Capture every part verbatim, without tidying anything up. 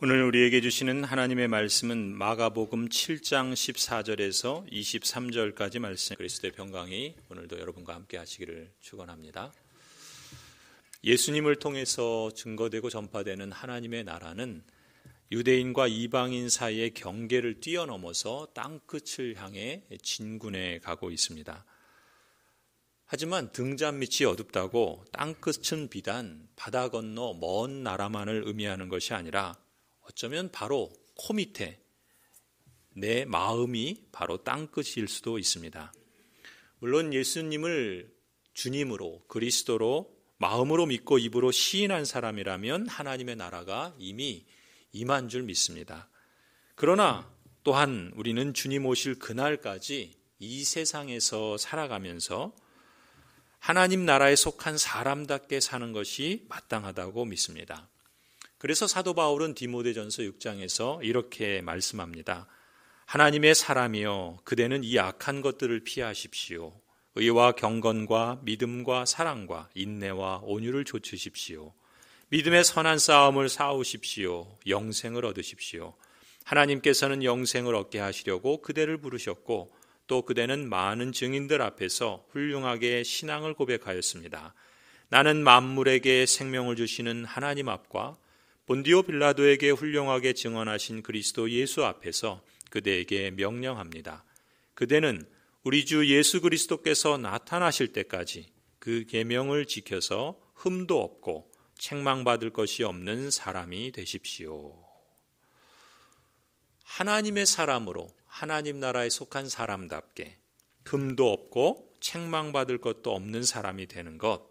오늘 우리에게 주시는 하나님의 말씀은 마가복음 칠 장 십사 절에서 이십삼 절까지 말씀, 그리스도의 평강이 오늘도 여러분과 함께 하시기를 축원합니다. 예수님을 통해서 증거되고 전파되는 하나님의 나라는 유대인과 이방인 사이의 경계를 뛰어넘어서 땅끝을 향해 진군해 가고 있습니다. 하지만 등잔 밑이 어둡다고 땅끝은 비단 바다 건너 먼 나라만을 의미하는 것이 아니라 어쩌면 바로 코 밑에 내 마음이 바로 땅끝일 수도 있습니다. 물론 예수님을 주님으로 그리스도로 마음으로 믿고 입으로 시인한 사람이라면 하나님의 나라가 이미 임한 줄 믿습니다. 그러나 또한 우리는 주님 오실 그날까지 이 세상에서 살아가면서 하나님 나라에 속한 사람답게 사는 것이 마땅하다고 믿습니다. 그래서 사도 바울은 디모데전서 육 장에서 이렇게 말씀합니다. 하나님의 사람이여, 그대는 이 악한 것들을 피하십시오. 의와 경건과 믿음과 사랑과 인내와 온유를 좇으십시오. 믿음의 선한 싸움을 싸우십시오. 영생을 얻으십시오. 하나님께서는 영생을 얻게 하시려고 그대를 부르셨고 또 그대는 많은 증인들 앞에서 훌륭하게 신앙을 고백하였습니다. 나는 만물에게 생명을 주시는 하나님 앞과 본디오 빌라도에게 훌륭하게 증언하신 그리스도 예수 앞에서 그대에게 명령합니다. 그대는 우리 주 예수 그리스도께서 나타나실 때까지 그 계명을 지켜서 흠도 없고 책망받을 것이 없는 사람이 되십시오. 하나님의 사람으로 하나님 나라에 속한 사람답게 흠도 없고 책망받을 것도 없는 사람이 되는 것,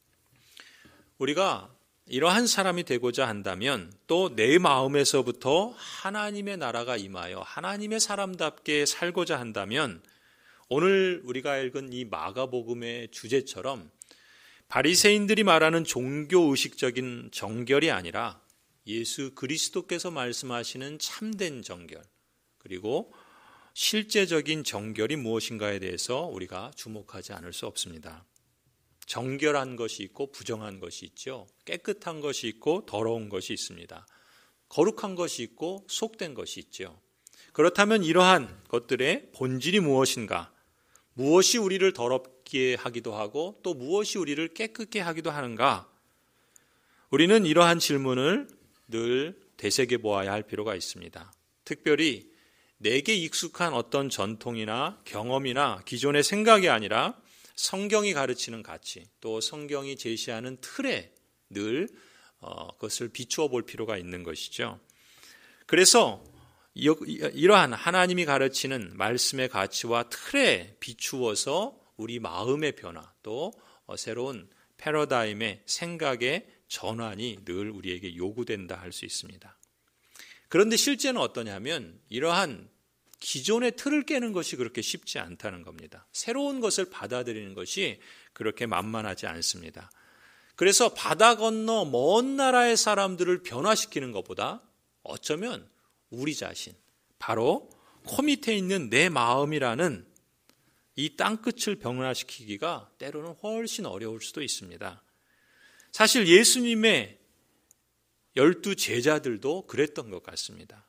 우리가 이러한 사람이 되고자 한다면 또 내 마음에서부터 하나님의 나라가 임하여 하나님의 사람답게 살고자 한다면 오늘 우리가 읽은 이 마가복음의 주제처럼 바리새인들이 말하는 종교의식적인 정결이 아니라 예수 그리스도께서 말씀하시는 참된 정결, 그리고 실제적인 정결이 무엇인가에 대해서 우리가 주목하지 않을 수 없습니다. 정결한 것이 있고 부정한 것이 있죠. 깨끗한 것이 있고 더러운 것이 있습니다. 거룩한 것이 있고 속된 것이 있죠. 그렇다면 이러한 것들의 본질이 무엇인가? 무엇이 우리를 더럽게 하기도 하고 또 무엇이 우리를 깨끗게 하기도 하는가? 우리는 이러한 질문을 늘 되새겨 보아야 할 필요가 있습니다. 특별히 내게 익숙한 어떤 전통이나 경험이나 기존의 생각이 아니라 성경이 가르치는 가치, 또 성경이 제시하는 틀에 늘 어, 그것을 비추어 볼 필요가 있는 것이죠. 그래서 이러한 하나님이 가르치는 말씀의 가치와 틀에 비추어서 우리 마음의 변화, 또 새로운 패러다임의 생각의 전환이 늘 우리에게 요구된다 할 수 있습니다. 그런데 실제는 어떠냐면 이러한 기존의 틀을 깨는 것이 그렇게 쉽지 않다는 겁니다. 새로운 것을 받아들이는 것이 그렇게 만만하지 않습니다. 그래서 바다 건너 먼 나라의 사람들을 변화시키는 것보다 어쩌면 우리 자신, 바로 코 밑에 있는 내 마음이라는 이 땅끝을 변화시키기가 때로는 훨씬 어려울 수도 있습니다. 사실 예수님의 열두 제자들도 그랬던 것 같습니다.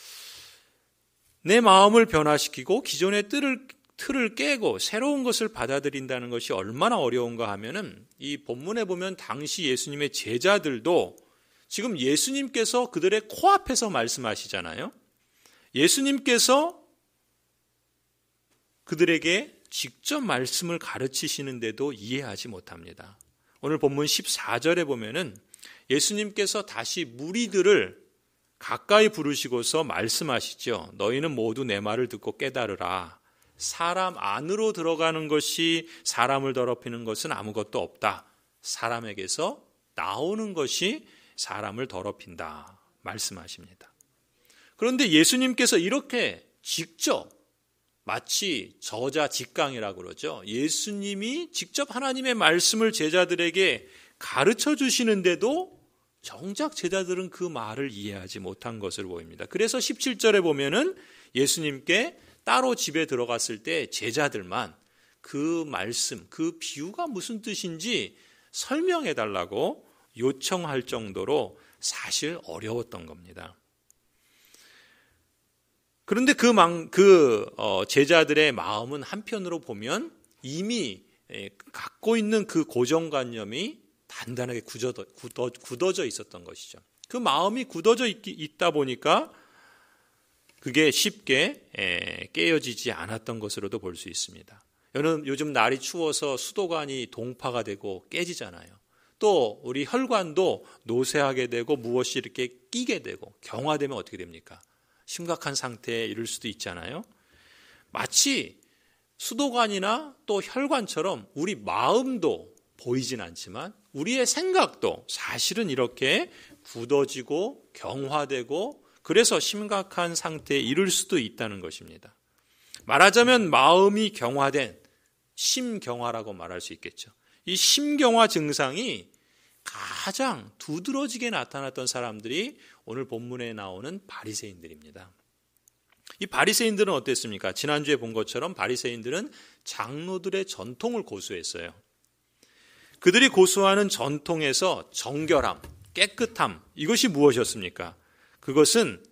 내 마음을 변화시키고 기존의 틀을, 틀을 깨고 새로운 것을 받아들인다는 것이 얼마나 어려운가 하면은 이 본문에 보면 당시 예수님의 제자들도 지금 예수님께서 그들의 코앞에서 말씀하시잖아요. 예수님께서 그들에게 직접 말씀을 가르치시는데도 이해하지 못합니다. 오늘 본문 십사 절에 보면은 예수님께서 다시 무리들을 가까이 부르시고서 말씀하시죠. 너희는 모두 내 말을 듣고 깨달으라. 사람 안으로 들어가는 것이 사람을 더럽히는 것은 아무것도 없다. 사람에게서 나오는 것이 사람을 더럽힌다. 말씀하십니다. 그런데 예수님께서 이렇게 직접 마치 저자직강이라고 그러죠. 예수님이 직접 하나님의 말씀을 제자들에게 가르쳐 주시는데도 정작 제자들은 그 말을 이해하지 못한 것을 보입니다. 그래서 십칠 절에 보면은 예수님께 따로 집에 들어갔을 때 제자들만 그 말씀, 그 비유가 무슨 뜻인지 설명해 달라고 요청할 정도로 사실 어려웠던 겁니다. 그런데 그, 망, 그 어, 제자들의 마음은 한편으로 보면 이미 갖고 있는 그 고정관념이 단단하게 굳어져, 굳어, 굳어져 있었던 것이죠. 그 마음이 굳어져 있, 있다 보니까 그게 쉽게 에, 깨어지지 않았던 것으로도 볼 수 있습니다. 여는 요즘 날이 추워서 수도관이 동파가 되고 깨지잖아요. 또 우리 혈관도 노쇠하게 되고 무엇이 이렇게 끼게 되고 경화되면 어떻게 됩니까? 심각한 상태에 이를 수도 있잖아요. 마치 수도관이나 또 혈관처럼 우리 마음도 보이진 않지만 우리의 생각도 사실은 이렇게 굳어지고 경화되고 그래서 심각한 상태에 이를 수도 있다는 것입니다. 말하자면 마음이 경화된 심경화라고 말할 수 있겠죠. 이 심경화 증상이 가장 두드러지게 나타났던 사람들이 오늘 본문에 나오는 바리새인들입니다. 이 바리새인들은 어땠습니까? 지난주에 본 것처럼 바리새인들은 장로들의 전통을 고수했어요. 그들이 고수하는 전통에서 정결함, 깨끗함, 이것이 무엇이었습니까? 그것은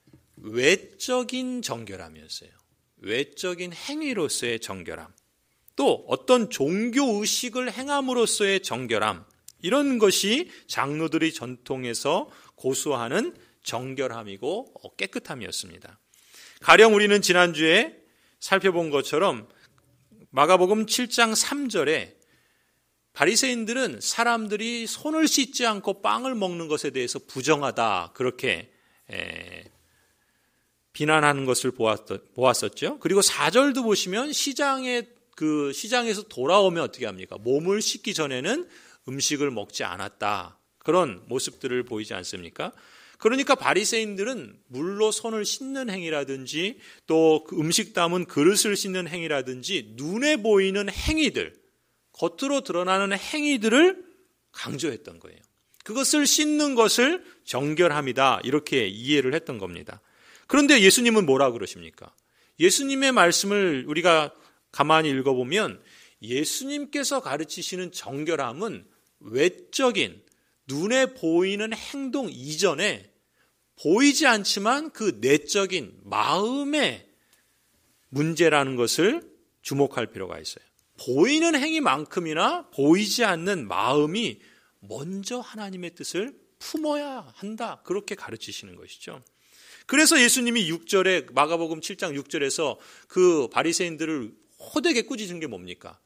외적인 정결함이었어요. 외적인 행위로서의 정결함, 또 어떤 종교의식을 행함으로써의 정결함, 이런 것이 장로들의 전통에서 고수하는 정결함이고 깨끗함이었습니다. 가령 우리는 지난주에 살펴본 것처럼 마가복음 칠 장 삼 절에 바리새인들은 사람들이 손을 씻지 않고 빵을 먹는 것에 대해서 부정하다, 그렇게 에, 비난하는 것을 보았었죠. 그리고 사 절도 보시면 시장에 그 시장에서 돌아오면 어떻게 합니까? 몸을 씻기 전에는 음식을 먹지 않았다. 그런 모습들을 보이지 않습니까? 그러니까 바리새인들은 물로 손을 씻는 행위라든지 또 그 음식 담은 그릇을 씻는 행위라든지 눈에 보이는 행위들, 겉으로 드러나는 행위들을 강조했던 거예요. 그것을 씻는 것을 정결함이다, 이렇게 이해를 했던 겁니다. 그런데 예수님은 뭐라 그러십니까? 예수님의 말씀을 우리가 가만히 읽어보면 예수님께서 가르치시는 정결함은 외적인 눈에 보이는 행동 이전에 보이지 않지만 그 내적인 마음의 문제라는 것을 주목할 필요가 있어요. 보이는 행위만큼이나 보이지 않는 마음이 먼저 하나님의 뜻을 품어야 한다, 그렇게 가르치시는 것이죠. 그래서 예수님이 육 절에 마가복음 칠 장 육 절에서 그 바리새인들을 호되게 꾸짖은 게 뭡니까?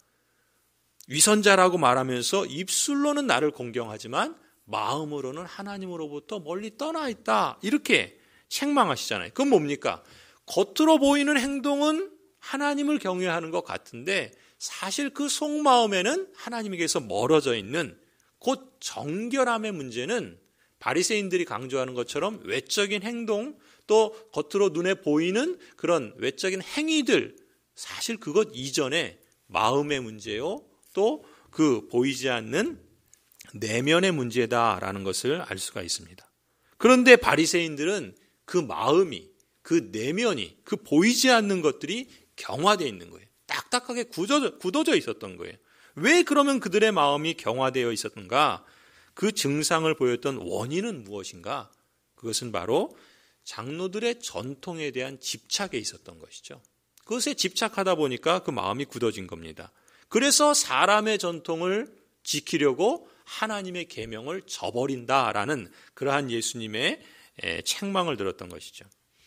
위선자라고 말하면서 입술로는 나를 공경하지만 마음으로는 하나님으로부터 멀리 떠나 있다, 이렇게 책망하시잖아요. 그건 뭡니까? 겉으로 보이는 행동은 하나님을 경외하는 것 같은데 사실 그 속마음에는 하나님에게서 멀어져 있는 곧 정결함의 문제는 바리새인들이 강조하는 것처럼 외적인 행동, 또 겉으로 눈에 보이는 그런 외적인 행위들, 사실 그것 이전에 마음의 문제요, 또 그 보이지 않는 내면의 문제다라는 것을 알 수가 있습니다. 그런데 바리새인들은 그 마음이, 그 내면이, 그 보이지 않는 것들이 경화되어 있는 거예요. 딱딱하게 굳어져, 굳어져 있었던 거예요. 왜 그러면 그들의 마음이 경화되어 있었던가? 그 증상을 보였던 원인은 무엇인가? 그것은 바로 장로들의 전통에 대한 집착에 있었던 것이죠. 그것에 집착하다 보니까 그 마음이 굳어진 겁니다. 그래서 사람의 전통을 지키려고 하나님의 계명을 저버린다라는 그러한 예수님의 책망을 들었던 것이죠.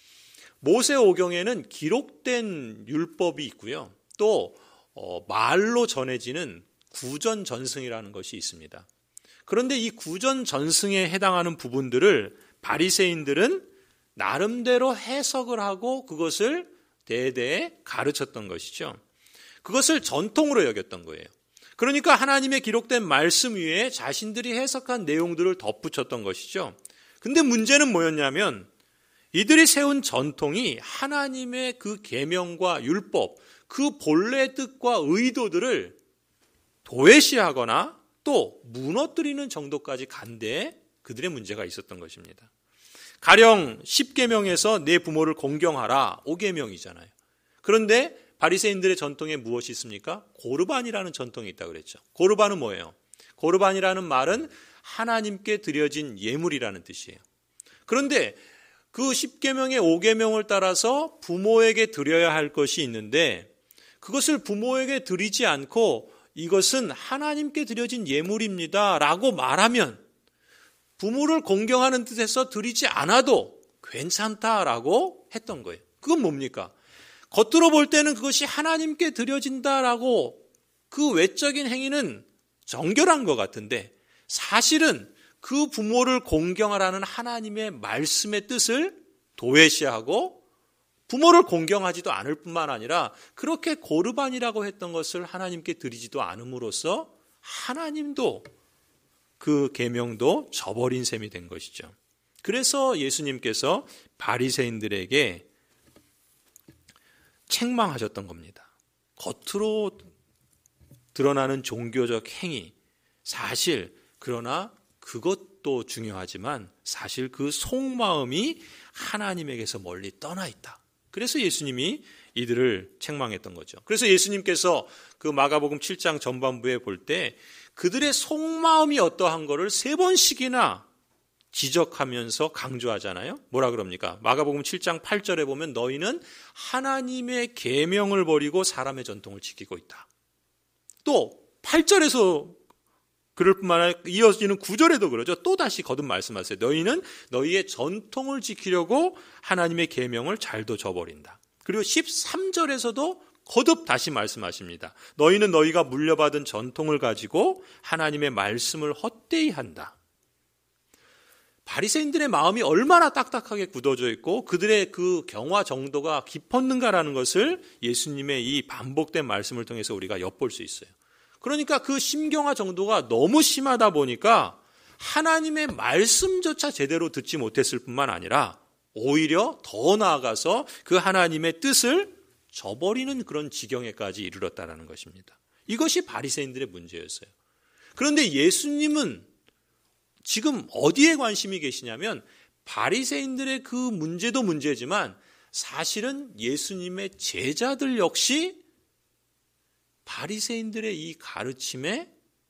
모세오경에는 기록된 율법이 있고요. 또 말로 전해지는 구전전승이라는 것이 있습니다. 그런데 이 구전전승에 해당하는 부분들을 바리새인들은 나름대로 해석을 하고 그것을 대대에 가르쳤던 것이죠. 그것을 전통으로 여겼던 거예요. 그러니까 하나님의 기록된 말씀 위에 자신들이 해석한 내용들을 덧붙였던 것이죠. 근데 문제는 뭐였냐면 이들이 세운 전통이 하나님의 그 계명과 율법, 그 본래 뜻과 의도들을 도외시하거나 또 무너뜨리는 정도까지 간 데에 그들의 문제가 있었던 것입니다. 가령 십 계명에서 내 부모를 공경하라, 오 계명이잖아요. 그런데 바리새인들의 전통에 무엇이 있습니까? 고르반이라는 전통이 있다고 그랬죠. 고르반은 뭐예요? 고르반이라는 말은 하나님께 드려진 예물이라는 뜻이에요. 그런데 그 십계명의 오계명을 따라서 부모에게 드려야 할 것이 있는데 그것을 부모에게 드리지 않고 이것은 하나님께 드려진 예물입니다 라고 말하면 부모를 공경하는 뜻에서 드리지 않아도 괜찮다라고 했던 거예요. 그건 뭡니까? 겉으로 볼 때는 그것이 하나님께 드려진다라고 그 외적인 행위는 정결한 것 같은데 사실은 그 부모를 공경하라는 하나님의 말씀의 뜻을 도외시하고 부모를 공경하지도 않을 뿐만 아니라 그렇게 고르반이라고 했던 것을 하나님께 드리지도 않음으로써 하나님도 그 계명도 저버린 셈이 된 것이죠. 그래서 예수님께서 바리새인들에게 책망하셨던 겁니다. 겉으로 드러나는 종교적 행위, 사실 그러나 그것도 중요하지만 사실 그 속마음이 하나님에게서 멀리 떠나 있다. 그래서 예수님이 이들을 책망했던 거죠. 그래서 예수님께서 그 마가복음 칠 장 전반부에 볼 때 그들의 속마음이 어떠한 거를 세 번씩이나 지적하면서 강조하잖아요. 뭐라 그럽니까? 마가복음 칠 장 팔 절에 보면 너희는 하나님의 계명을 버리고 사람의 전통을 지키고 있다. 또 팔 절에서 그럴 뿐만 아니라 이어지는 구 절에도 그러죠. 또 다시 거듭 말씀하세요. 너희는 너희의 전통을 지키려고 하나님의 계명을 잘도 저버린다. 그리고 십삼 절에서도 거듭 다시 말씀하십니다. 너희는 너희가 물려받은 전통을 가지고 하나님의 말씀을 헛되이 한다. 바리새인들의 마음이 얼마나 딱딱하게 굳어져 있고 그들의 그 경화 정도가 깊었는가라는 것을 예수님의 이 반복된 말씀을 통해서 우리가 엿볼 수 있어요. 그러니까 그 심경화 정도가 너무 심하다 보니까 하나님의 말씀조차 제대로 듣지 못했을 뿐만 아니라 오히려 더 나아가서 그 하나님의 뜻을 저버리는 그런 지경에까지 이르렀다는 것입니다. 이것이 바리새인들의 문제였어요. 그런데 예수님은 지금 어디에 관심이 계시냐면 바리새인들의 그 문제도 문제지만 사실은 예수님의 제자들 역시 바리새인들의 이 가르침에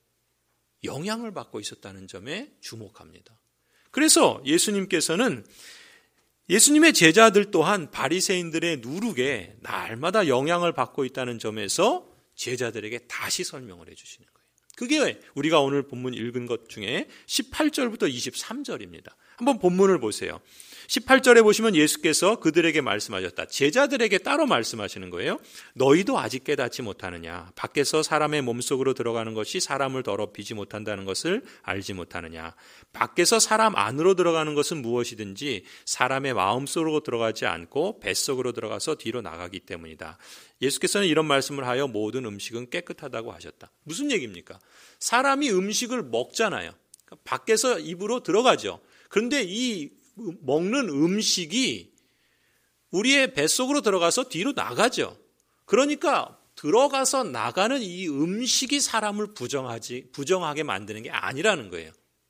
영향을 받고 있었다는 점에 주목합니다. 그래서 예수님께서는 예수님의 제자들 또한 바리새인들의 누룩에 날마다 영향을 받고 있다는 점에서 제자들에게 다시 설명을 해주시는 거예요. 그게 우리가 오늘 본문 읽은 것 중에 십팔 절부터 이십삼 절입니다. 한번 본문을 보세요. 십팔 절에 보시면 예수께서 그들에게 말씀하셨다. 제자들에게 따로 말씀하시는 거예요. 너희도 아직 깨닫지 못하느냐? 밖에서 사람의 몸속으로 들어가는 것이 사람을 더럽히지 못한다는 것을 알지 못하느냐? 밖에서 사람 안으로 들어가는 것은 무엇이든지 사람의 마음속으로 들어가지 않고 뱃속으로 들어가서 뒤로 나가기 때문이다. 예수께서는 이런 말씀을 하여 모든 음식은 깨끗하다고 하셨다. 무슨 얘기입니까? 사람이 음식을 먹잖아요. 밖에서 입으로 들어가죠. 그런데 이 먹는 음식이 우리의 뱃속으로 들어가서 뒤로 나가죠. 그러니까 들어가서 나가는 이 음식이 사람을 부정하지, 부정하게 만드는 게 아니라는 거예요.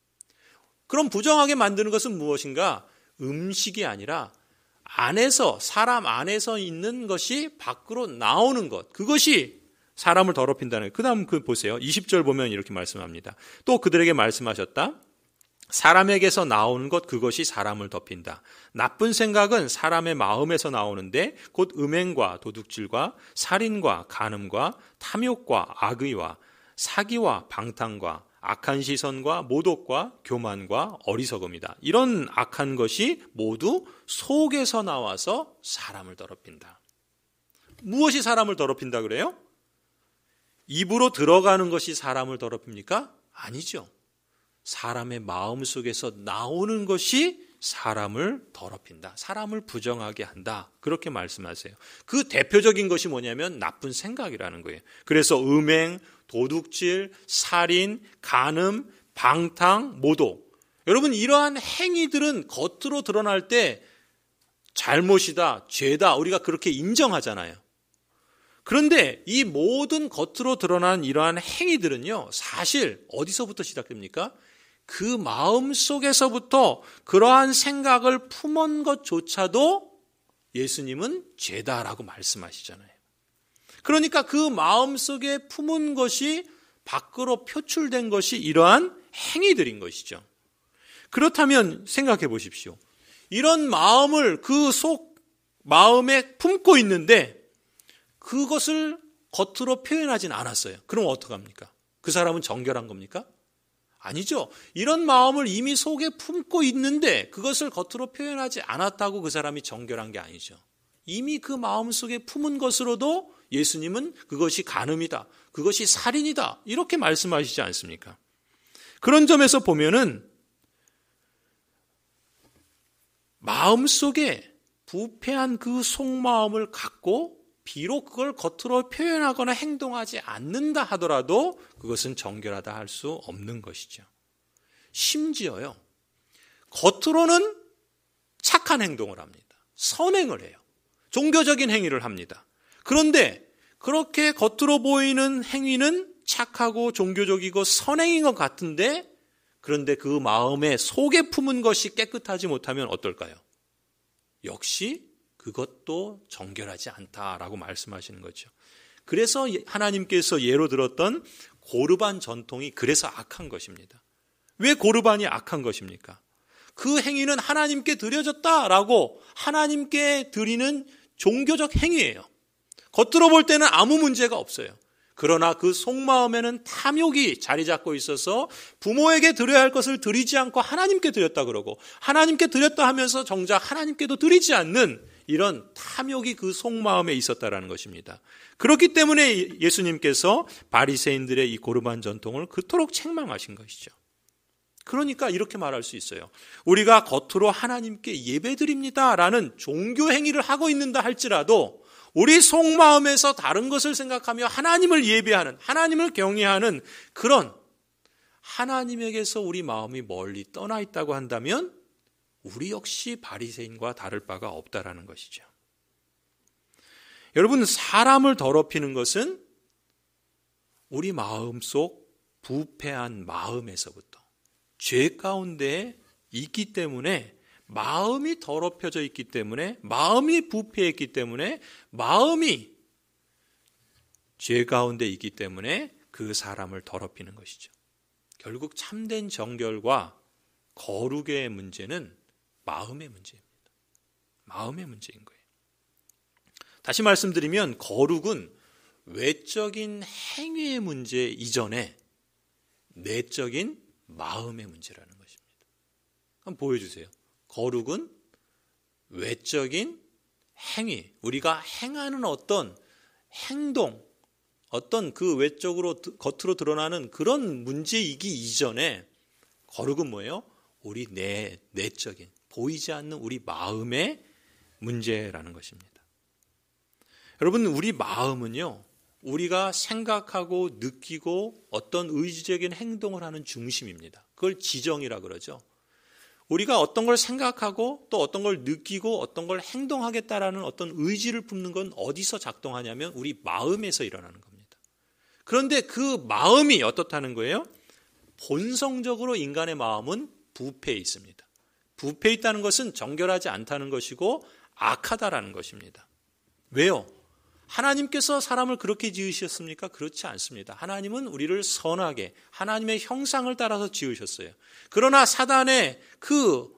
그럼 부정하게 만드는 것은 무엇인가? 음식이 아니라 안에서, 사람 안에서 있는 것이 밖으로 나오는 것. 그것이 사람을 더럽힌다는 거예요. 그 다음 그 보세요. 이십 절 보면 이렇게 말씀합니다. 또 그들에게 말씀하셨다. 사람에게서 나오는 것 그것이 사람을 덮인다. 나쁜 생각은 사람의 마음에서 나오는데 곧 음행과 도둑질과 살인과 간음과 탐욕과 악의와 사기와 방탕과 악한 시선과 모독과 교만과 어리석음이다. 이런 악한 것이 모두 속에서 나와서 사람을 더럽힌다. 무엇이 사람을 더럽힌다 그래요? 입으로 들어가는 것이 사람을 더럽힙니까? 아니죠. 사람의 마음속에서 나오는 것이 사람을 더럽힌다. 사람을 부정하게 한다. 그렇게 말씀하세요. 그 대표적인 것이 뭐냐면 나쁜 생각이라는 거예요. 그래서 음행, 도둑질, 살인, 간음, 방탕, 모독. 여러분 이러한 행위들은 겉으로 드러날 때 잘못이다, 죄다 우리가 그렇게 인정하잖아요. 그런데 이 모든 겉으로 드러난 이러한 행위들은요. 사실 어디서부터 시작됩니까? 그 마음 속에서부터 그러한 생각을 품은 것조차도 예수님은 죄다라고 말씀하시잖아요. 그러니까 그 마음 속에 품은 것이 밖으로 표출된 것이 이러한 행위들인 것이죠. 그렇다면 생각해 보십시오. 이런 마음을 그 속 마음에 품고 있는데 그것을 겉으로 표현하진 않았어요. 그럼 어떡합니까? 그 사람은 정결한 겁니까? 아니죠. 이런 마음을 이미 속에 품고 있는데 그것을 겉으로 표현하지 않았다고 그 사람이 정결한 게 아니죠. 이미 그 마음속에 품은 것으로도 예수님은 그것이 간음이다, 그것이 살인이다 이렇게 말씀하시지 않습니까? 그런 점에서 보면은 마음속에 부패한 그 속마음을 갖고 비록 그걸 겉으로 표현하거나 행동하지 않는다 하더라도 그것은 정결하다 할 수 없는 것이죠. 심지어요, 겉으로는 착한 행동을 합니다. 선행을 해요. 종교적인 행위를 합니다. 그런데 그렇게 겉으로 보이는 행위는 착하고 종교적이고 선행인 것 같은데 그런데 그 마음에 속에 품은 것이 깨끗하지 못하면 어떨까요? 역시 그것도 정결하지 않다라고 말씀하시는 거죠. 그래서 하나님께서 예로 들었던 고르반 전통이 그래서 악한 것입니다. 왜 고르반이 악한 것입니까? 그 행위는 하나님께 드려졌다라고 하나님께 드리는 종교적 행위예요. 겉으로 볼 때는 아무 문제가 없어요. 그러나 그 속마음에는 탐욕이 자리 잡고 있어서 부모에게 드려야 할 것을 드리지 않고 하나님께 드렸다 그러고 하나님께 드렸다 하면서 정작 하나님께도 드리지 않는 이런 탐욕이 그 속마음에 있었다라는 것입니다. 그렇기 때문에 예수님께서 바리새인들의 이 고르반 전통을 그토록 책망하신 것이죠. 그러니까 이렇게 말할 수 있어요. 우리가 겉으로 하나님께 예배드립니다라는 종교 행위를 하고 있는다 할지라도 우리 속마음에서 다른 것을 생각하며 하나님을 예배하는, 하나님을 경외하는 그런 하나님에게서 우리 마음이 멀리 떠나 있다고 한다면 우리 역시 바리새인과 다를 바가 없다라는 것이죠. 여러분, 사람을 더럽히는 것은 우리 마음속 부패한 마음에서부터 죄 가운데 있기 때문에 마음이 더럽혀져 있기 때문에 마음이 부패했기 때문에 마음이 죄 가운데 있기 때문에 그 사람을 더럽히는 것이죠. 결국 참된 정결과 거룩의 문제는 마음의 문제입니다. 마음의 문제인 거예요. 다시 말씀드리면 거룩은 외적인 행위의 문제 이전에 내적인 마음의 문제라는 것입니다. 한번 보여주세요. 거룩은 외적인 행위, 우리가 행하는 어떤 행동, 어떤 그 외적으로 겉으로 드러나는 그런 문제이기 이전에 거룩은 뭐예요? 우리 내, 내적인 보이지 않는 우리 마음의 문제라는 것입니다. 여러분, 우리 마음은요, 우리가 생각하고 느끼고 어떤 의지적인 행동을 하는 중심입니다. 그걸 지정이라 그러죠. 우리가 어떤 걸 생각하고 또 어떤 걸 느끼고 어떤 걸 행동하겠다라는 어떤 의지를 품는 건 어디서 작동하냐면 우리 마음에서 일어나는 겁니다. 그런데 그 마음이 어떻다는 거예요? 본성적으로 인간의 마음은 부패해 있습니다. 부패해 있다는 것은 정결하지 않다는 것이고 악하다라는 것입니다. 왜요? 하나님께서 사람을 그렇게 지으셨습니까? 그렇지 않습니다. 하나님은 우리를 선하게 하나님의 형상을 따라서 지으셨어요. 그러나 사단의 그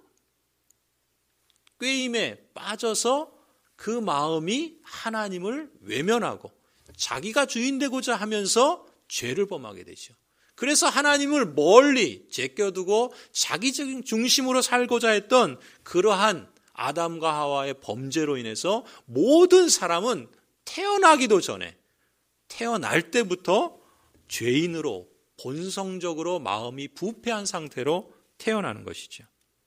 꾀임에 빠져서 그 마음이 하나님을 외면하고 자기가 주인 되고자 하면서 죄를 범하게 되죠. 그래서 하나님을 멀리 제껴두고 자기적인 중심으로 살고자 했던 그러한 아담과 하와의 범죄로 인해서 모든 사람은 태어나기도 전에 태어날 때부터 죄인으로 본성적으로 마음이 부패한 상태로 태어나는 것이죠.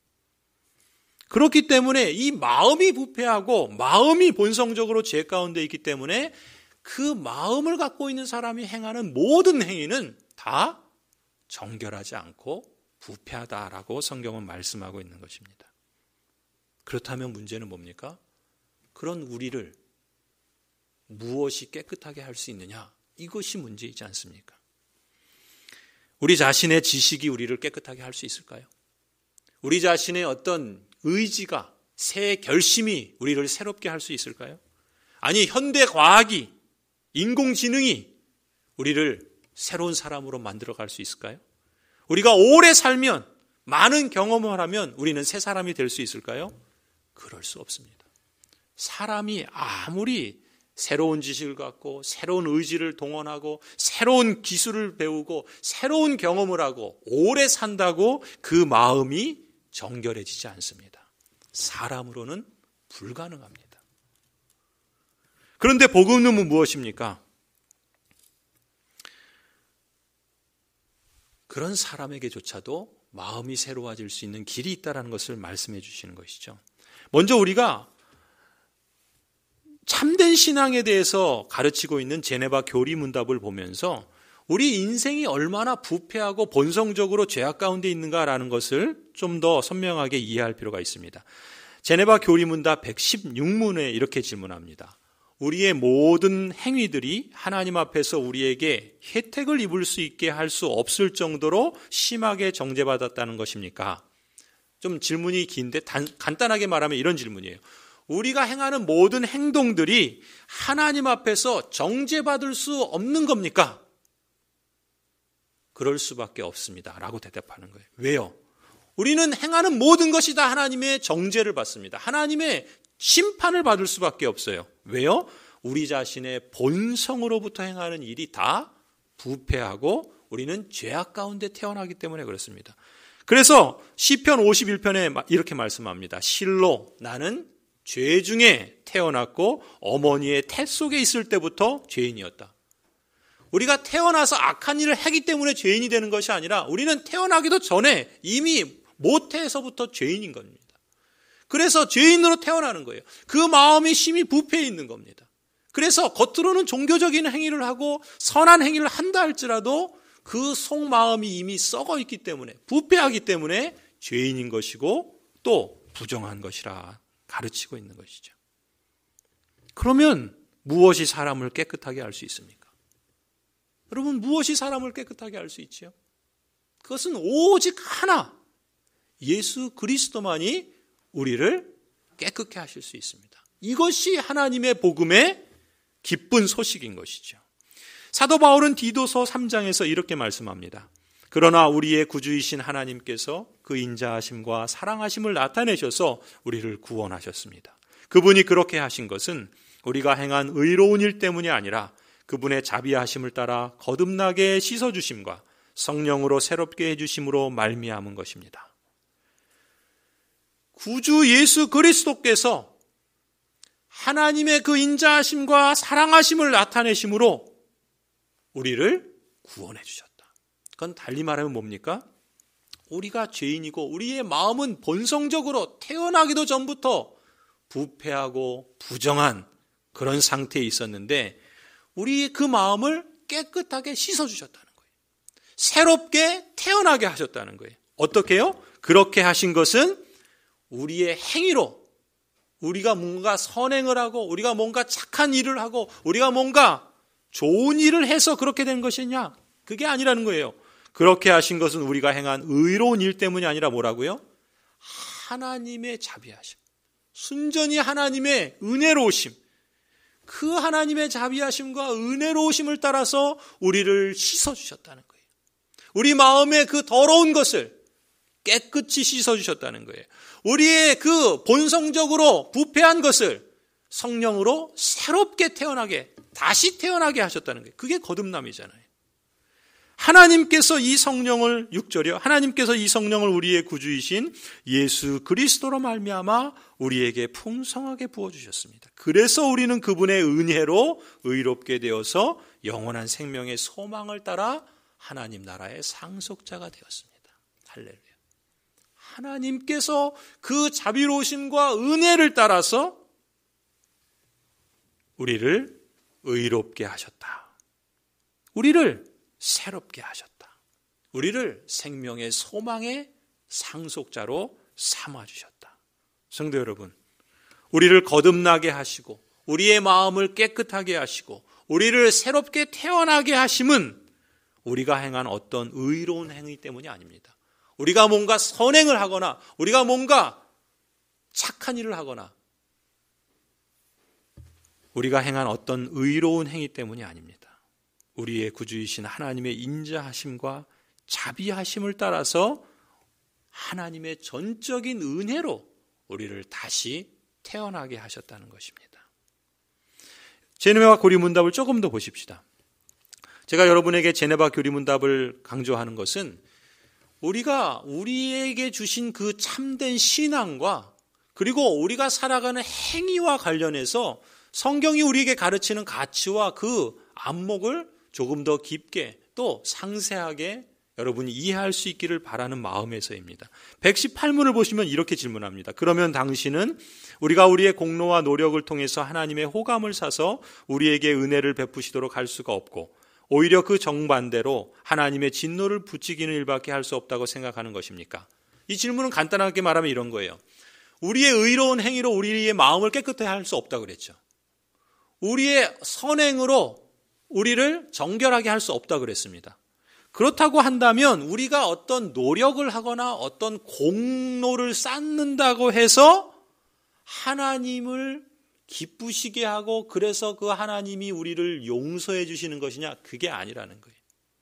그렇기 때문에 이 마음이 부패하고 마음이 본성적으로 죄 가운데 있기 때문에 그 마음을 갖고 있는 사람이 행하는 모든 행위는 다 정결하지 않고 부패하다라고 성경은 말씀하고 있는 것입니다. 그렇다면 문제는 뭡니까? 그런 우리를 무엇이 깨끗하게 할 수 있느냐? 이것이 문제이지 않습니까? 우리 자신의 지식이 우리를 깨끗하게 할 수 있을까요? 우리 자신의 어떤 의지가, 새 결심이 우리를 새롭게 할 수 있을까요? 아니, 현대 과학이, 인공지능이 우리를 새로운 사람으로 만들어갈 수 있을까요? 우리가 오래 살면, 많은 경험을 하면 우리는 새 사람이 될 수 있을까요? 그럴 수 없습니다. 사람이 아무리 새로운 지식을 갖고 새로운 의지를 동원하고 새로운 기술을 배우고 새로운 경험을 하고 오래 산다고 그 마음이 정결해지지 않습니다. 사람으로는 불가능합니다. 그런데 복음은 무엇입니까? 그런 사람에게조차도 마음이 새로워질 수 있는 길이 있다는 것을 말씀해 주시는 것이죠. 먼저 우리가 참된 신앙에 대해서 가르치고 있는 제네바 교리문답을 보면서 우리 인생이 얼마나 부패하고 본성적으로 죄악 가운데 있는가라는 것을 좀 더 선명하게 이해할 필요가 있습니다. 제네바 교리문답 백십육 문에 이렇게 질문합니다. 우리의 모든 행위들이 하나님 앞에서 우리에게 혜택을 입을 수 있게 할 수 없을 정도로 심하게 정죄받았다는 것입니까? 좀 질문이 긴데 단, 간단하게 말하면 이런 질문이에요. 우리가 행하는 모든 행동들이 하나님 앞에서 정죄받을 수 없는 겁니까? 그럴 수밖에 없습니다. 라고 대답하는 거예요. 왜요? 우리는 행하는 모든 것이 다 하나님의 정죄를 받습니다. 하나님의 심판을 받을 수밖에 없어요. 왜요? 우리 자신의 본성으로부터 행하는 일이 다 부패하고 우리는 죄악 가운데 태어나기 때문에 그렇습니다. 그래서 시편 오십일 편에 이렇게 말씀합니다. 실로 나는 죄 중에 태어났고 어머니의 태 속에 있을 때부터 죄인이었다. 우리가 태어나서 악한 일을 하기 때문에 죄인이 되는 것이 아니라 우리는 태어나기도 전에 이미 모태에서부터 죄인인 겁니다. 그래서 죄인으로 태어나는 거예요. 그 마음이 심히 부패해 있는 겁니다. 그래서 겉으로는 종교적인 행위를 하고 선한 행위를 한다 할지라도 그 속마음이 이미 썩어 있기 때문에 부패하기 때문에 죄인인 것이고 또 부정한 것이라 가르치고 있는 것이죠. 그러면 무엇이 사람을 깨끗하게 할 수 있습니까? 여러분, 무엇이 사람을 깨끗하게 할 수 있지요? 그것은 오직 하나, 예수 그리스도만이 우리를 깨끗게 하실 수 있습니다. 이것이 하나님의 복음의 기쁜 소식인 것이죠. 사도 바울은 디도서 삼 장에서 이렇게 말씀합니다. 그러나 우리의 구주이신 하나님께서 그 인자하심과 사랑하심을 나타내셔서 우리를 구원하셨습니다. 그분이 그렇게 하신 것은 우리가 행한 의로운 일 때문이 아니라 그분의 자비하심을 따라 거듭나게 씻어주심과 성령으로 새롭게 해주심으로 말미암은 것입니다. 구주 예수 그리스도께서 하나님의 그 인자하심과 사랑하심을 나타내심으로 우리를 구원해 주셨다. 그건 달리 말하면 뭡니까? 우리가 죄인이고 우리의 마음은 본성적으로 태어나기도 전부터 부패하고 부정한 그런 상태에 있었는데 우리 그 마음을 깨끗하게 씻어주셨다는 거예요. 새롭게 태어나게 하셨다는 거예요. 어떻게 해요? 그렇게 하신 것은 우리의 행위로 우리가 뭔가 선행을 하고 우리가 뭔가 착한 일을 하고 우리가 뭔가 좋은 일을 해서 그렇게 된 것이냐? 그게 아니라는 거예요. 그렇게 하신 것은 우리가 행한 의로운 일 때문이 아니라 뭐라고요? 하나님의 자비하심, 순전히 하나님의 은혜로우심, 그 하나님의 자비하심과 은혜로우심을 따라서 우리를 씻어주셨다는 거예요. 우리 마음의 그 더러운 것을 깨끗이 씻어주셨다는 거예요. 우리의 그 본성적으로 부패한 것을 성령으로 새롭게 태어나게, 다시 태어나게 하셨다는 거예요. 그게 거듭남이잖아요. 하나님께서 이 성령을, 육 절이요. 하나님께서 이 성령을 우리의 구주이신 예수 그리스도로 말미암아 우리에게 풍성하게 부어주셨습니다. 그래서 우리는 그분의 은혜로 의롭게 되어서 영원한 생명의 소망을 따라 하나님 나라의 상속자가 되었습니다. 할렐루야. 하나님께서 그 자비로우심과 은혜를 따라서 우리를 의롭게 하셨다. 우리를 새롭게 하셨다. 우리를 생명의 소망의 상속자로 삼아주셨다. 성도 여러분, 우리를 거듭나게 하시고 우리의 마음을 깨끗하게 하시고 우리를 새롭게 태어나게 하심은 우리가 행한 어떤 의로운 행위 때문이 아닙니다. 우리가 뭔가 선행을 하거나 우리가 뭔가 착한 일을 하거나 우리가 행한 어떤 의로운 행위 때문이 아닙니다. 우리의 구주이신 하나님의 인자하심과 자비하심을 따라서 하나님의 전적인 은혜로 우리를 다시 태어나게 하셨다는 것입니다. 제네바 교리문답을 조금 더 보십시다. 제가 여러분에게 제네바 교리문답을 강조하는 것은 우리가 우리에게 주신 그 참된 신앙과 그리고 우리가 살아가는 행위와 관련해서 성경이 우리에게 가르치는 가치와 그 안목을 조금 더 깊게 또 상세하게 여러분이 이해할 수 있기를 바라는 마음에서입니다. 백십팔 문을 보시면 이렇게 질문합니다. 그러면 당신은 우리가 우리의 공로와 노력을 통해서 하나님의 호감을 사서 우리에게 은혜를 베푸시도록 할 수가 없고 오히려 그 정반대로 하나님의 진노를 부추기는 일밖에 할 수 없다고 생각하는 것입니까? 이 질문은 간단하게 말하면 이런 거예요. 우리의 의로운 행위로 우리의 마음을 깨끗하게 할 수 없다고 그랬죠. 우리의 선행으로 우리를 정결하게 할 수 없다고 그랬습니다. 그렇다고 한다면 우리가 어떤 노력을 하거나 어떤 공로를 쌓는다고 해서 하나님을 기쁘시게 하고 그래서 그 하나님이 우리를 용서해 주시는 것이냐? 그게 아니라는 거예요.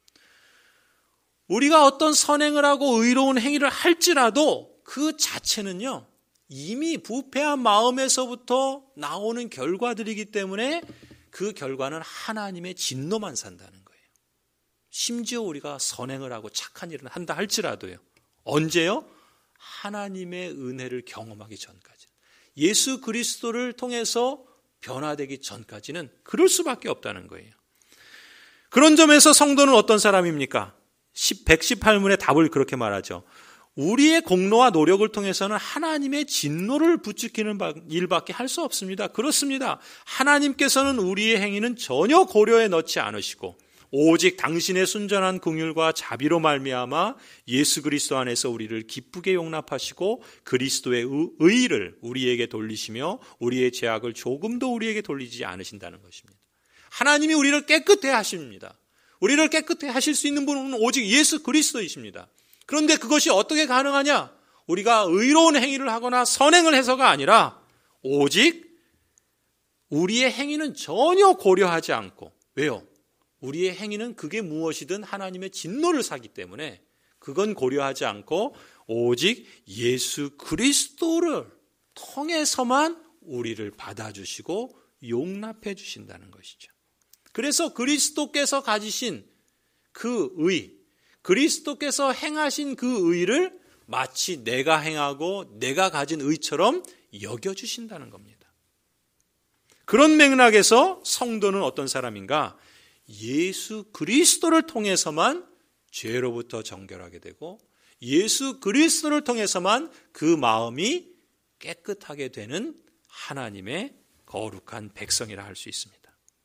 우리가 어떤 선행을 하고 의로운 행위를 할지라도 그 자체는요, 이미 부패한 마음에서부터 나오는 결과들이기 때문에 그 결과는 하나님의 진노만 산다는 거예요. 심지어 우리가 선행을 하고 착한 일을 한다 할지라도요. 언제요? 하나님의 은혜를 경험하기 전까지. 예수 그리스도를 통해서 변화되기 전까지는 그럴 수밖에 없다는 거예요. 그런 점에서 성도는 어떤 사람입니까? 백십팔 문의 답을 그렇게 말하죠. 우리의 공로와 노력을 통해서는 하나님의 진노를 부추기는 일밖에 할 수 없습니다. 그렇습니다. 하나님께서는 우리의 행위는 전혀 고려에 넣지 않으시고 오직 당신의 순전한 긍휼과 자비로 말미암아 예수 그리스도 안에서 우리를 기쁘게 용납하시고 그리스도의 의의를 우리에게 돌리시며 우리의 죄악을 조금도 우리에게 돌리지 않으신다는 것입니다. 하나님이 우리를 깨끗해 하십니다. 우리를 깨끗해 하실 수 있는 분은 오직 예수 그리스도이십니다. 그런데 그것이 어떻게 가능하냐? 우리가 의로운 행위를 하거나 선행을 해서가 아니라 오직 우리의 행위는 전혀 고려하지 않고, 왜요? 우리의 행위는 그게 무엇이든 하나님의 진노를 사기 때문에 그건 고려하지 않고 오직 예수 그리스도를 통해서만 우리를 받아주시고 용납해 주신다는 것이죠. 그래서 그리스도께서 가지신 그 의, 그리스도께서 행하신 그 의를 마치 내가 행하고 내가 가진 의처럼 여겨주신다는 겁니다. 그런 맥락에서 성도는 어떤 사람인가? 예수 그리스도를 통해서만 죄로부터 정결하게 되고 예수 그리스도를 통해서만 그 마음이 깨끗하게 되는 하나님의 거룩한 백성이라 할 수 있습니다.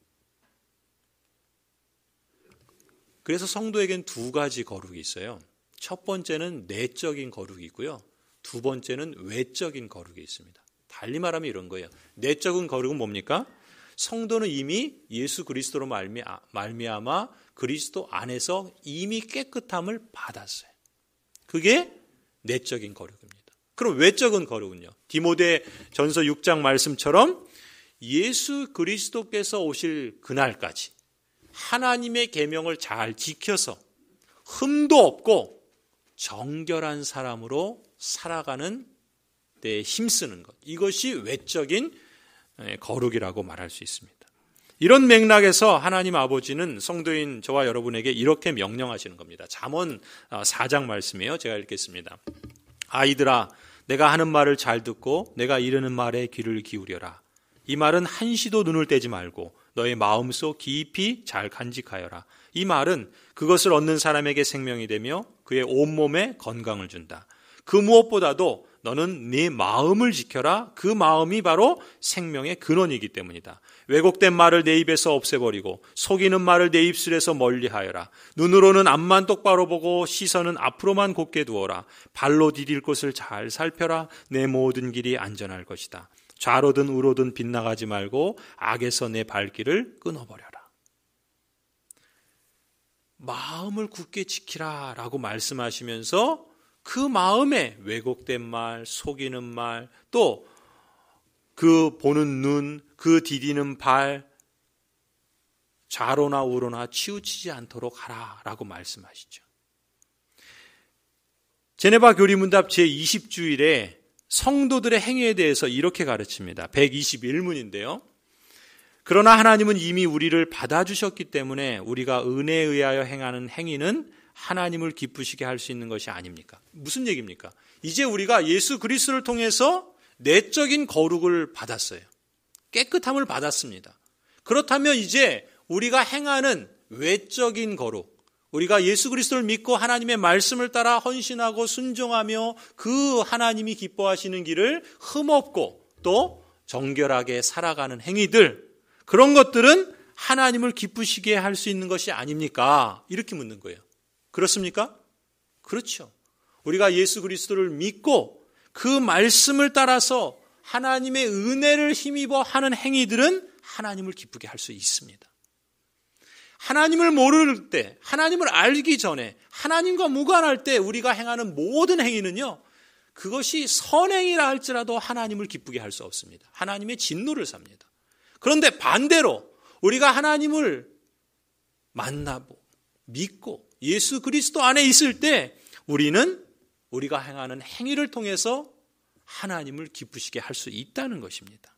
그래서 성도에겐 두 가지 거룩이 있어요. 첫 번째는 내적인 거룩이 있고요. 두 번째는 외적인 거룩이 있습니다. 달리 말하면 이런 거예요. 내적인 거룩은 뭡니까? 성도는 이미 예수 그리스도로 말미암아 그리스도 안에서 이미 깨끗함을 받았어요. 그게 내적인 거룩입니다. 그럼 외적인 거룩은요? 디모데 전서 육 장 말씀처럼 예수 그리스도께서 오실 그날까지 하나님의 계명을 잘 지켜서 흠도 없고 정결한 사람으로 살아가는 데 힘쓰는 것. 이것이 외적인 거룩이라고 말할 수 있습니다. 이런 맥락에서 하나님 아버지는 성도인 저와 여러분에게 이렇게 명령하시는 겁니다. 잠언 사 장 말씀이에요. 제가 읽겠습니다. 아이들아, 내가 하는 말을 잘 듣고 내가 이르는 말에 귀를 기울여라. 이 말은 한시도 눈을 떼지 말고 너의 마음속 깊이 잘 간직하여라. 이 말은 그것을 얻는 사람에게 생명이 되며 그의 온몸에 건강을 준다. 그 무엇보다도 너는 네 마음을 지켜라. 그 마음이 바로 생명의 근원이기 때문이다. 왜곡된 말을 내 입에서 없애버리고 속이는 말을 내 입술에서 멀리하여라. 눈으로는 앞만 똑바로 보고 시선은 앞으로만 곧게 두어라. 발로 디딜 곳을 잘 살펴라. 내 모든 길이 안전할 것이다. 좌로든 우로든 빗나가지 말고 악에서 내 발길을 끊어버려라. 마음을 굳게 지키라 라고 말씀하시면서 그 마음에 왜곡된 말, 속이는 말, 또 그 보는 눈, 그 디디는 발, 좌로나 우로나 치우치지 않도록 하라 라고 말씀하시죠. 제네바 교리문답 제이십 주일에 성도들의 행위에 대해서 이렇게 가르칩니다. 백이십일 문인데요. 그러나 하나님은 이미 우리를 받아주셨기 때문에 우리가 은혜에 의하여 행하는 행위는 하나님을 기쁘시게 할 수 있는 것이 아닙니까? 무슨 얘기입니까? 이제 우리가 예수 그리스도를 통해서 내적인 거룩을 받았어요. 깨끗함을 받았습니다. 그렇다면 이제 우리가 행하는 외적인 거룩, 우리가 예수 그리스도를 믿고 하나님의 말씀을 따라 헌신하고 순종하며 그 하나님이 기뻐하시는 길을 흠없고 또 정결하게 살아가는 행위들, 그런 것들은 하나님을 기쁘시게 할 수 있는 것이 아닙니까? 이렇게 묻는 거예요. 그렇습니까? 그렇죠. 우리가 예수 그리스도를 믿고 그 말씀을 따라서 하나님의 은혜를 힘입어 하는 행위들은 하나님을 기쁘게 할 수 있습니다. 하나님을 모를 때, 하나님을 알기 전에, 하나님과 무관할 때 우리가 행하는 모든 행위는요, 그것이 선행이라 할지라도 하나님을 기쁘게 할 수 없습니다. 하나님의 진노를 삽니다. 그런데 반대로 우리가 하나님을 만나고 믿고 예수 그리스도 안에 있을 때 우리는 우리가 행하는 행위를 통해서 하나님을 기쁘시게 할 수 있다는 것입니다.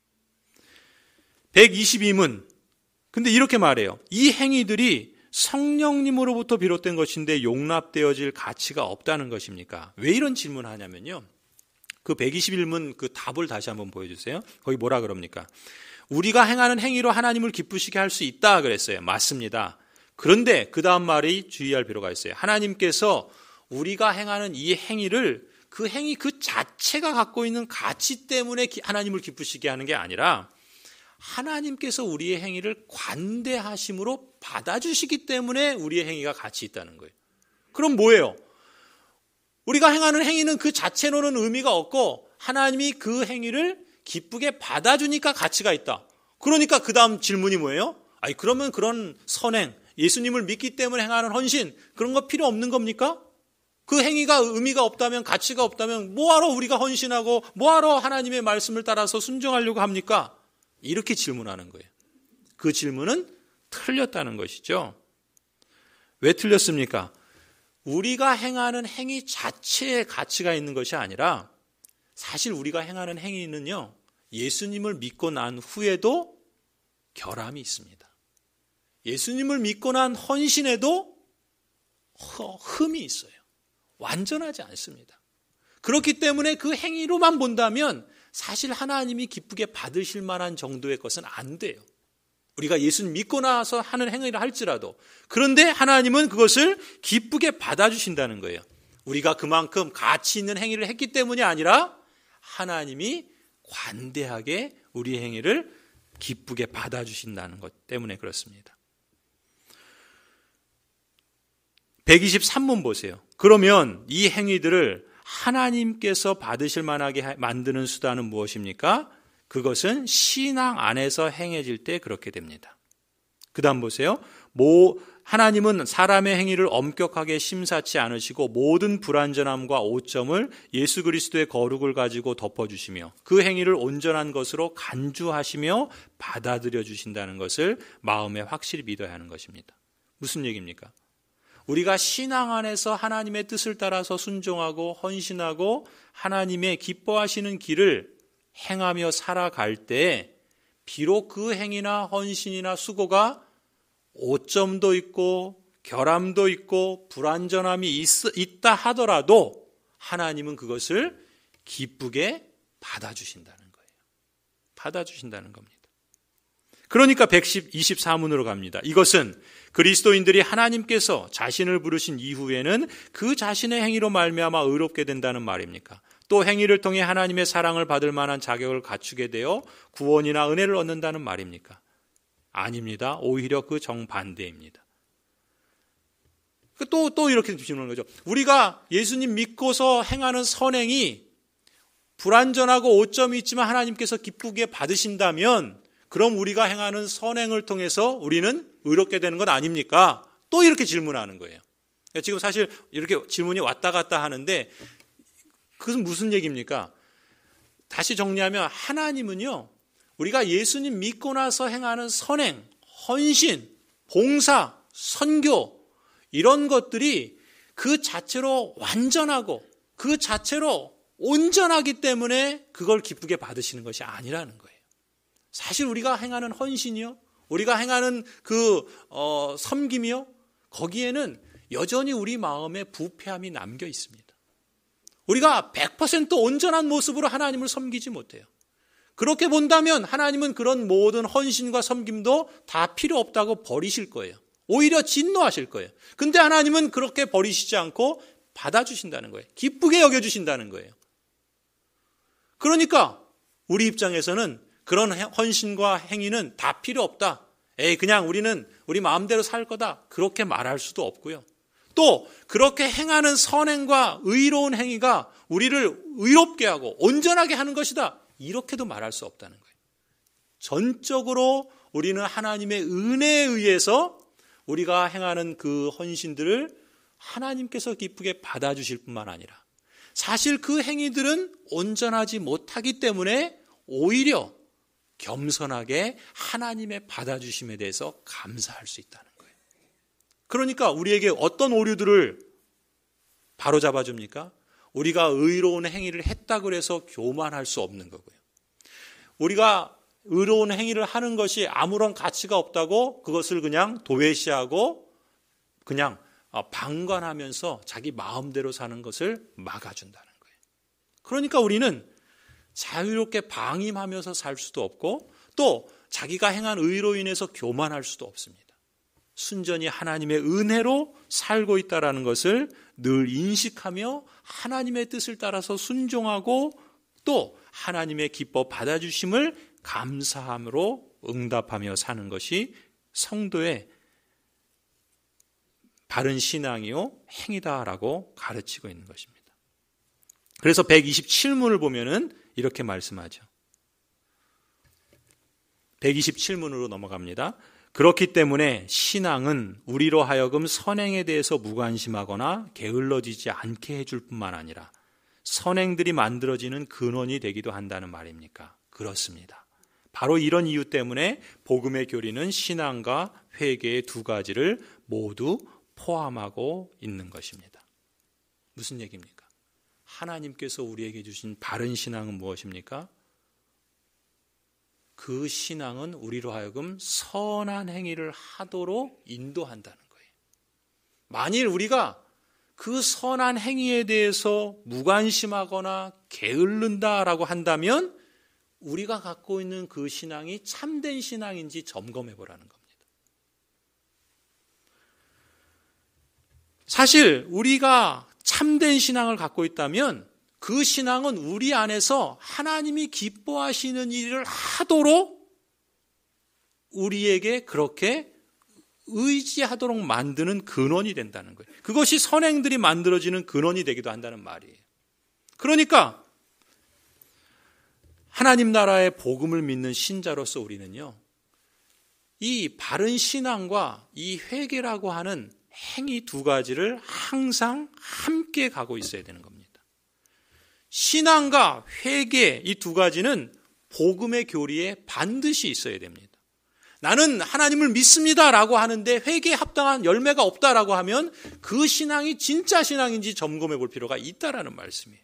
백이십이 문. 근데 이렇게 말해요. 이 행위들이 성령님으로부터 비롯된 것인데 용납되어질 가치가 없다는 것입니까? 왜 이런 질문을 하냐면요. 그 백이십일 문 그 답을 다시 한번 보여주세요. 거기 뭐라 그럽니까? 우리가 행하는 행위로 하나님을 기쁘시게 할 수 있다 그랬어요. 맞습니다. 그런데 그 다음 말이 주의할 필요가 있어요. 하나님께서 우리가 행하는 이 행위를 그 행위 그 자체가 갖고 있는 가치 때문에 하나님을 기쁘시게 하는 게 아니라 하나님께서 우리의 행위를 관대하심으로 받아주시기 때문에 우리의 행위가 가치 있다는 거예요. 그럼 뭐예요? 우리가 행하는 행위는 그 자체로는 의미가 없고 하나님이 그 행위를 기쁘게 받아주니까 가치가 있다. 그러니까 그 다음 질문이 뭐예요? 아니 그러면 그런 선행, 예수님을 믿기 때문에 행하는 헌신, 그런 거 필요 없는 겁니까? 그 행위가 의미가 없다면, 가치가 없다면 뭐하러 우리가 헌신하고 뭐하러 하나님의 말씀을 따라서 순종하려고 합니까? 이렇게 질문하는 거예요. 그 질문은 틀렸다는 것이죠. 왜 틀렸습니까? 우리가 행하는 행위 자체에 가치가 있는 것이 아니라 사실 우리가 행하는 행위는요, 예수님을 믿고 난 후에도 결함이 있습니다. 예수님을 믿고 난 헌신에도 흠이 있어요. 완전하지 않습니다. 그렇기 때문에 그 행위로만 본다면 사실 하나님이 기쁘게 받으실 만한 정도의 것은 안 돼요. 우리가 예수님 믿고 나서 하는 행위를 할지라도. 그런데 하나님은 그것을 기쁘게 받아주신다는 거예요. 우리가 그만큼 가치 있는 행위를 했기 때문이 아니라 하나님이 관대하게 우리의 행위를 기쁘게 받아주신다는 것 때문에 그렇습니다. 백이십삼 문 보세요. 그러면 이 행위들을 하나님께서 받으실 만하게 만드는 수단은 무엇입니까? 그것은 신앙 안에서 행해질 때 그렇게 됩니다. 그 다음 보세요. 모, 하나님은 사람의 행위를 엄격하게 심사치 않으시고 모든 불완전함과 오점을 예수 그리스도의 거룩을 가지고 덮어주시며 그 행위를 온전한 것으로 간주하시며 받아들여 주신다는 것을 마음에 확실히 믿어야 하는 것입니다. 무슨 얘기입니까? 우리가 신앙 안에서 하나님의 뜻을 따라서 순종하고 헌신하고 하나님의 기뻐하시는 길을 행하며 살아갈 때 비록 그 행위나 헌신이나 수고가 오점도 있고 결함도 있고 불완전함이 있, 있다 하더라도 하나님은 그것을 기쁘게 받아주신다는 거예요. 받아주신다는 겁니다. 그러니까 백이십사 문으로 갑니다. 이것은 그리스도인들이 하나님께서 자신을 부르신 이후에는 그 자신의 행위로 말미암아 의롭게 된다는 말입니까? 또 행위를 통해 하나님의 사랑을 받을 만한 자격을 갖추게 되어 구원이나 은혜를 얻는다는 말입니까? 아닙니다. 오히려 그 정반대입니다. 또, 또 이렇게 질문하는 거죠. 우리가 예수님 믿고서 행하는 선행이 불완전하고 오점이 있지만 하나님께서 기쁘게 받으신다면 그럼 우리가 행하는 선행을 통해서 우리는 의롭게 되는 것 아닙니까? 또 이렇게 질문하는 거예요. 지금 사실 이렇게 질문이 왔다 갔다 하는데 그것은 무슨 얘기입니까? 다시 정리하면 하나님은요, 우리가 예수님 믿고 나서 행하는 선행, 헌신, 봉사, 선교 이런 것들이 그 자체로 완전하고 그 자체로 온전하기 때문에 그걸 기쁘게 받으시는 것이 아니라는 거예요. 사실 우리가 행하는 헌신이요, 우리가 행하는 그 어, 섬김이요, 거기에는 여전히 우리 마음에 부패함이 남겨 있습니다. 우리가 백 퍼센트 온전한 모습으로 하나님을 섬기지 못해요. 그렇게 본다면 하나님은 그런 모든 헌신과 섬김도 다 필요 없다고 버리실 거예요. 오히려 진노하실 거예요. 근데 하나님은 그렇게 버리시지 않고 받아주신다는 거예요. 기쁘게 여겨주신다는 거예요. 그러니까 우리 입장에서는 그런 헌신과 행위는 다 필요 없다. 에이, 그냥 우리는 우리 마음대로 살 거다. 그렇게 말할 수도 없고요. 또 그렇게 행하는 선행과 의로운 행위가 우리를 의롭게 하고 온전하게 하는 것이다. 이렇게도 말할 수 없다는 거예요. 전적으로 우리는 하나님의 은혜에 의해서 우리가 행하는 그 헌신들을 하나님께서 기쁘게 받아주실 뿐만 아니라 사실 그 행위들은 온전하지 못하기 때문에 오히려 겸손하게 하나님의 받아주심에 대해서 감사할 수 있다는 거예요. 그러니까 우리에게 어떤 오류들을 바로잡아 줍니까? 우리가 의로운 행위를 했다고 해서 교만할 수 없는 거고요. 우리가 의로운 행위를 하는 것이 아무런 가치가 없다고 그것을 그냥 도외시하고 그냥 방관하면서 자기 마음대로 사는 것을 막아준다는 거예요. 그러니까 우리는 자유롭게 방임하면서 살 수도 없고 또 자기가 행한 의로 인해서 교만할 수도 없습니다. 순전히 하나님의 은혜로 살고 있다는 것을 늘 인식하며 하나님의 뜻을 따라서 순종하고 또 하나님의 기뻐 받아주심을 감사함으로 응답하며 사는 것이 성도의 바른 신앙이요 행위다라고 가르치고 있는 것입니다. 그래서 백이십칠 문을 보면은 이렇게 말씀하죠. 백이십칠 문으로 넘어갑니다. 그렇기 때문에 신앙은 우리로 하여금 선행에 대해서 무관심하거나 게을러지지 않게 해줄 뿐만 아니라 선행들이 만들어지는 근원이 되기도 한다는 말입니까? 그렇습니다. 바로 이런 이유 때문에 복음의 교리는 신앙과 회개의 두 가지를 모두 포함하고 있는 것입니다. 무슨 얘기입니까? 하나님께서 우리에게 주신 바른 신앙은 무엇입니까? 그 신앙은 우리로 하여금 선한 행위를 하도록 인도한다는 거예요. 만일 우리가 그 선한 행위에 대해서 무관심하거나 게을른다라고 한다면 우리가 갖고 있는 그 신앙이 참된 신앙인지 점검해 보라는 겁니다. 사실 우리가 참된 신앙을 갖고 있다면 그 신앙은 우리 안에서 하나님이 기뻐하시는 일을 하도록 우리에게 그렇게 의지하도록 만드는 근원이 된다는 거예요. 그것이 선행들이 만들어지는 근원이 되기도 한다는 말이에요. 그러니까 하나님 나라의 복음을 믿는 신자로서 우리는요, 이 바른 신앙과 이 회개라고 하는 행위 두 가지를 항상 함께 가고 있어야 되는 겁니다. 신앙과 회개 이 두 가지는 복음의 교리에 반드시 있어야 됩니다. 나는 하나님을 믿습니다라고 하는데 회개에 합당한 열매가 없다라고 하면 그 신앙이 진짜 신앙인지 점검해 볼 필요가 있다라는 말씀이에요.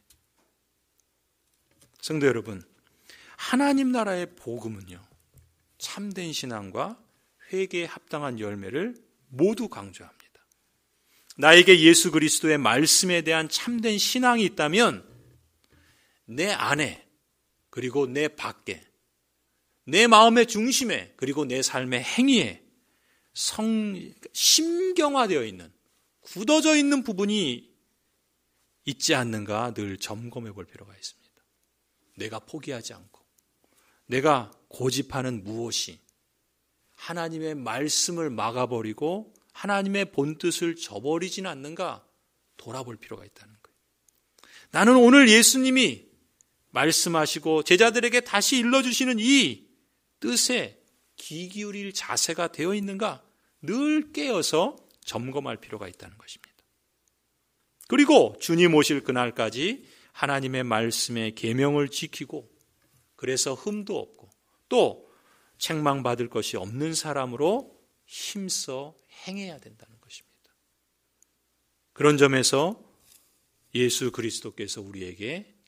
성도 여러분, 하나님 나라의 복음은요, 참된 신앙과 회개에 합당한 열매를 모두 강조합니다. 나에게 예수 그리스도의 말씀에 대한 참된 신앙이 있다면 내 안에 그리고 내 밖에 내 마음의 중심에 그리고 내 삶의 행위에 성, 심경화되어 있는 굳어져 있는 부분이 있지 않는가 늘 점검해 볼 필요가 있습니다. 내가 포기하지 않고 내가 고집하는 무엇이 하나님의 말씀을 막아버리고 하나님의 본뜻을 저버리지는 않는가 돌아볼 필요가 있다는 거예요. 나는 오늘 예수님이 말씀하시고 제자들에게 다시 일러주시는 이 뜻에 귀 기울일 자세가 되어 있는가 늘 깨어서 점검할 필요가 있다는 것입니다. 그리고 주님 오실 그날까지 하나님의 말씀의 계명을 지키고 그래서 흠도 없고 또 책망받을 것이 없는 사람으로 힘써 행해야 된다는 것입니다. 그런 점에서 예수 그리스도께서 우리에게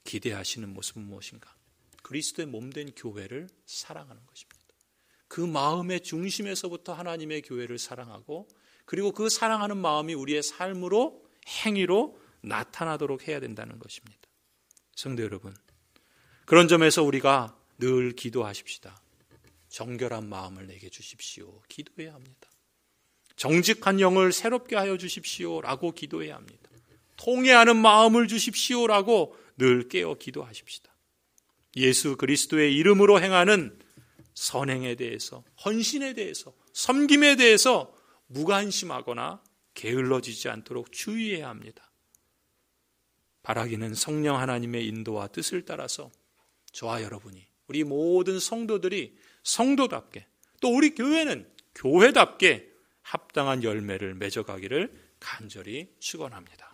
기대하시는 모습은 무엇인가? 그리스도의 몸된 교회를 사랑하는 것입니다. 그 마음의 중심에서부터 하나님의 교회를 사랑하고 그리고 그 사랑하는 마음이 우리의 삶으로 행위로 나타나도록 해야 된다는 것입니다. 성도 여러분, 그런 점에서 우리가 늘 기도하십시다. 정결한 마음을 내게 주십시오. 기도해야 합니다. 정직한 영을 새롭게 하여 주십시오 라고 기도해야 합니다. 통회하는 마음을 주십시오 라고 늘 깨어 기도하십시다. 예수 그리스도의 이름으로 행하는 선행에 대해서, 헌신에 대해서, 섬김에 대해서 무관심하거나 게을러지지 않도록 주의해야 합니다. 바라기는 성령 하나님의 인도와 뜻을 따라서 저와 여러분이, 우리 모든 성도들이 성도답게, 또 우리 교회는 교회답게 합당한 열매를 맺어가기를 간절히 축원합니다.